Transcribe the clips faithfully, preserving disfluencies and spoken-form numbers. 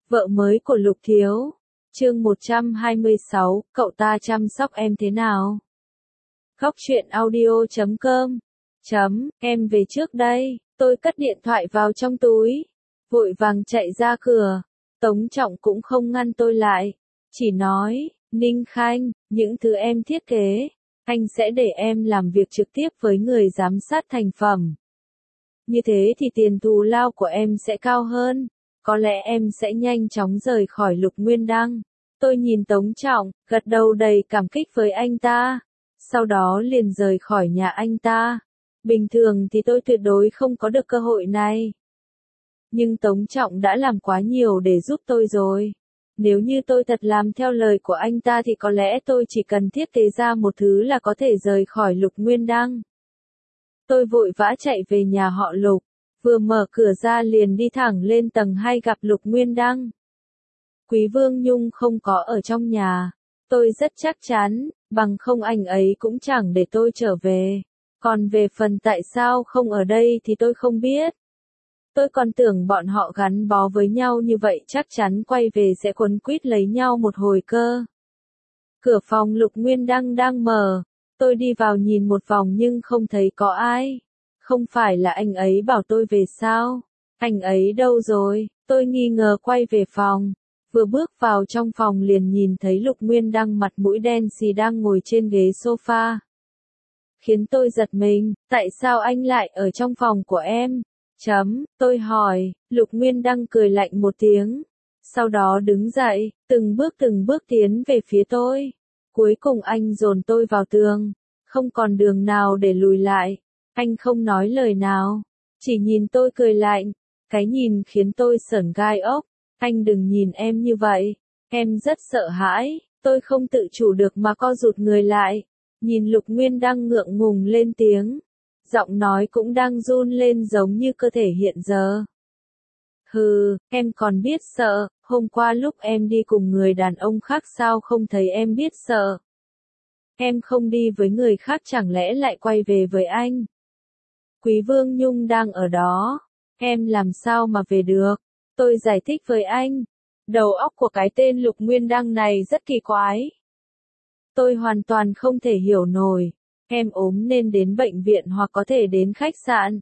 Vợ mới của Lục Thiếu. Chương một trăm hai mươi sáu, cậu ta chăm sóc em thế nào? Góc truyện audio chấm com. Chấm, em về trước đây. Tôi cất điện thoại vào trong túi, vội vàng chạy ra cửa. Tống Trọng cũng không ngăn tôi lại, chỉ nói, Ninh Khanh, những thứ em thiết kế, anh sẽ để em làm việc trực tiếp với người giám sát thành phẩm. Như thế thì tiền thù lao của em sẽ cao hơn, có lẽ em sẽ nhanh chóng rời khỏi Lục Nguyên Đăng. Tôi nhìn Tống Trọng, gật đầu đầy cảm kích với anh ta, sau đó liền rời khỏi nhà anh ta. Bình thường thì tôi tuyệt đối không có được cơ hội này. Nhưng Tống Trọng đã làm quá nhiều để giúp tôi rồi. Nếu như tôi thật làm theo lời của anh ta thì có lẽ tôi chỉ cần thiết kế ra một thứ là có thể rời khỏi Lục Nguyên Đăng. Tôi vội vã chạy về nhà họ Lục, vừa mở cửa ra liền đi thẳng lên tầng hai gặp Lục Nguyên Đăng. Quý Vương Nhung không có ở trong nhà, tôi rất chắc chắn, bằng không anh ấy cũng chẳng để tôi trở về. Còn về phần tại sao không ở đây thì tôi không biết. Tôi còn tưởng bọn họ gắn bó với nhau như vậy chắc chắn quay về sẽ quấn quýt lấy nhau một hồi cơ. Cửa phòng Lục Nguyên Đăng đang mở, tôi đi vào nhìn một vòng nhưng không thấy có ai. Không phải là anh ấy bảo tôi về sao? Anh ấy đâu rồi? Tôi nghi ngờ quay về phòng. Vừa bước vào trong phòng liền nhìn thấy Lục Nguyên Đăng mặt mũi đen xì đang ngồi trên ghế sofa. Khiến tôi giật mình, tại sao anh lại ở trong phòng của em? Chấm, tôi hỏi. Lục Nguyên Đăng cười lạnh một tiếng. Sau đó đứng dậy, từng bước từng bước tiến về phía tôi. Cuối cùng anh dồn tôi vào tường. Không còn đường nào để lùi lại. Anh không nói lời nào, chỉ nhìn tôi cười lạnh. Cái nhìn khiến tôi sởn gai ốc. Anh đừng nhìn em như vậy. Em rất sợ hãi. Tôi không tự chủ được mà co rụt người lại. Nhìn Lục Nguyên Đăng ngượng ngùng lên tiếng. Giọng nói cũng đang run lên giống như cơ thể hiện giờ. Hừ, em còn biết sợ, hôm qua lúc em đi cùng người đàn ông khác sao không thấy em biết sợ. Em không đi với người khác chẳng lẽ lại quay về với anh. Quý Vương Nhung đang ở đó, em làm sao mà về được. Tôi giải thích với anh, đầu óc của cái tên Lục Nguyên Đăng này rất kỳ quái. Tôi hoàn toàn không thể hiểu nổi. Em ốm nên đến bệnh viện hoặc có thể đến khách sạn.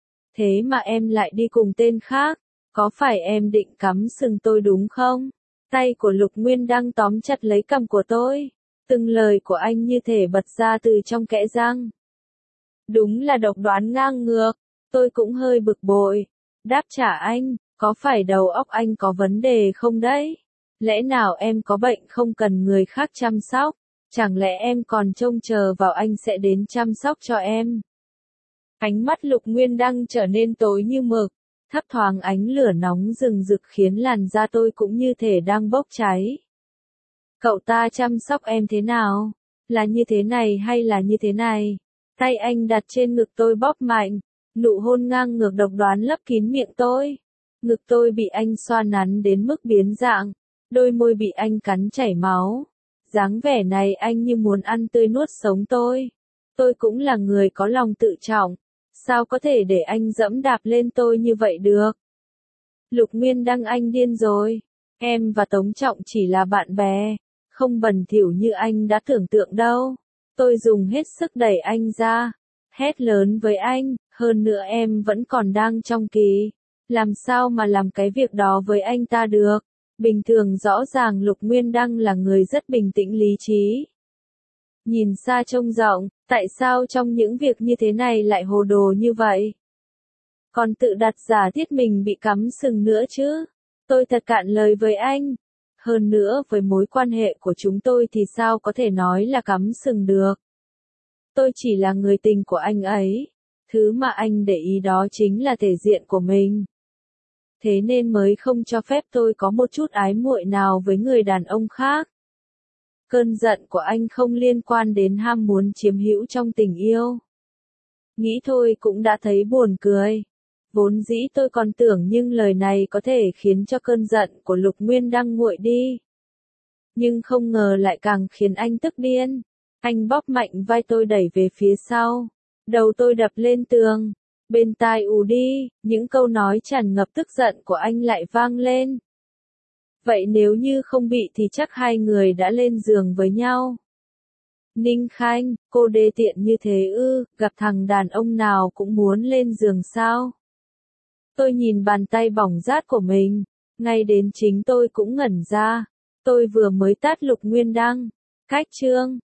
Thế mà em lại đi cùng tên khác. Có phải em định cắm sừng tôi đúng không? Tay của Lục Nguyên Đăng tóm chặt lấy cằm của tôi. Từng lời của anh như thể bật ra từ trong kẽ răng. Đúng là độc đoán ngang ngược. Tôi cũng hơi bực bội. Đáp trả anh, có phải đầu óc anh có vấn đề không đấy? Lẽ nào em có bệnh không cần người khác chăm sóc? Chẳng lẽ em còn trông chờ vào anh sẽ đến chăm sóc cho em? Ánh mắt Lục Nguyên Đăng trở nên tối như mực, thấp thoáng ánh lửa nóng rừng rực khiến làn da tôi cũng như thể đang bốc cháy. Cậu ta chăm sóc em thế nào? Là như thế này hay là như thế này? Tay anh đặt trên ngực tôi bóp mạnh, nụ hôn ngang ngược độc đoán lấp kín miệng tôi. Ngực tôi bị anh xoa nắn đến mức biến dạng, đôi môi bị anh cắn chảy máu. Dáng vẻ này anh như muốn ăn tươi nuốt sống tôi. Tôi cũng là người có lòng tự trọng. Sao có thể để anh dẫm đạp lên tôi như vậy được? Lục Nguyên Đăng, anh điên rồi. Em và Tống Trọng chỉ là bạn bè, không bẩn thỉu như anh đã tưởng tượng đâu. Tôi dùng hết sức đẩy anh ra, hét lớn với anh, hơn nữa em vẫn còn đang trong kỳ. Làm sao mà làm cái việc đó với anh ta được? Bình thường rõ ràng Lục Nguyên Đăng là người rất bình tĩnh lý trí. Nhìn xa trông rộng, tại sao trong những việc như thế này lại hồ đồ như vậy? Còn tự đặt giả thiết mình bị cắm sừng nữa chứ? Tôi thật cạn lời với anh. Hơn nữa với mối quan hệ của chúng tôi thì sao có thể nói là cắm sừng được? Tôi chỉ là người tình của anh ấy. Thứ mà anh để ý đó chính là thể diện của mình. Thế nên mới không cho phép tôi có một chút ái muội nào với người đàn ông khác. Cơn giận của anh không liên quan đến ham muốn chiếm hữu trong tình yêu. Nghĩ thôi cũng đã thấy buồn cười. Vốn dĩ tôi còn tưởng nhưng lời này có thể khiến cho cơn giận của Lục Nguyên Đăng nguội đi. Nhưng không ngờ lại càng khiến anh tức điên. Anh bóp mạnh vai tôi đẩy về phía sau. Đầu tôi đập lên tường. Bên tai ù đi, những câu nói tràn ngập tức giận của anh lại vang lên. Vậy nếu như không bị thì chắc hai người đã lên giường với nhau. Ninh Khanh, cô đê tiện như thế ư, gặp thằng đàn ông nào cũng muốn lên giường sao? Tôi nhìn bàn tay bỏng rát của mình, ngay đến chính tôi cũng ngẩn ra. Tôi vừa mới tát Lục Nguyên Đăng. Cách chương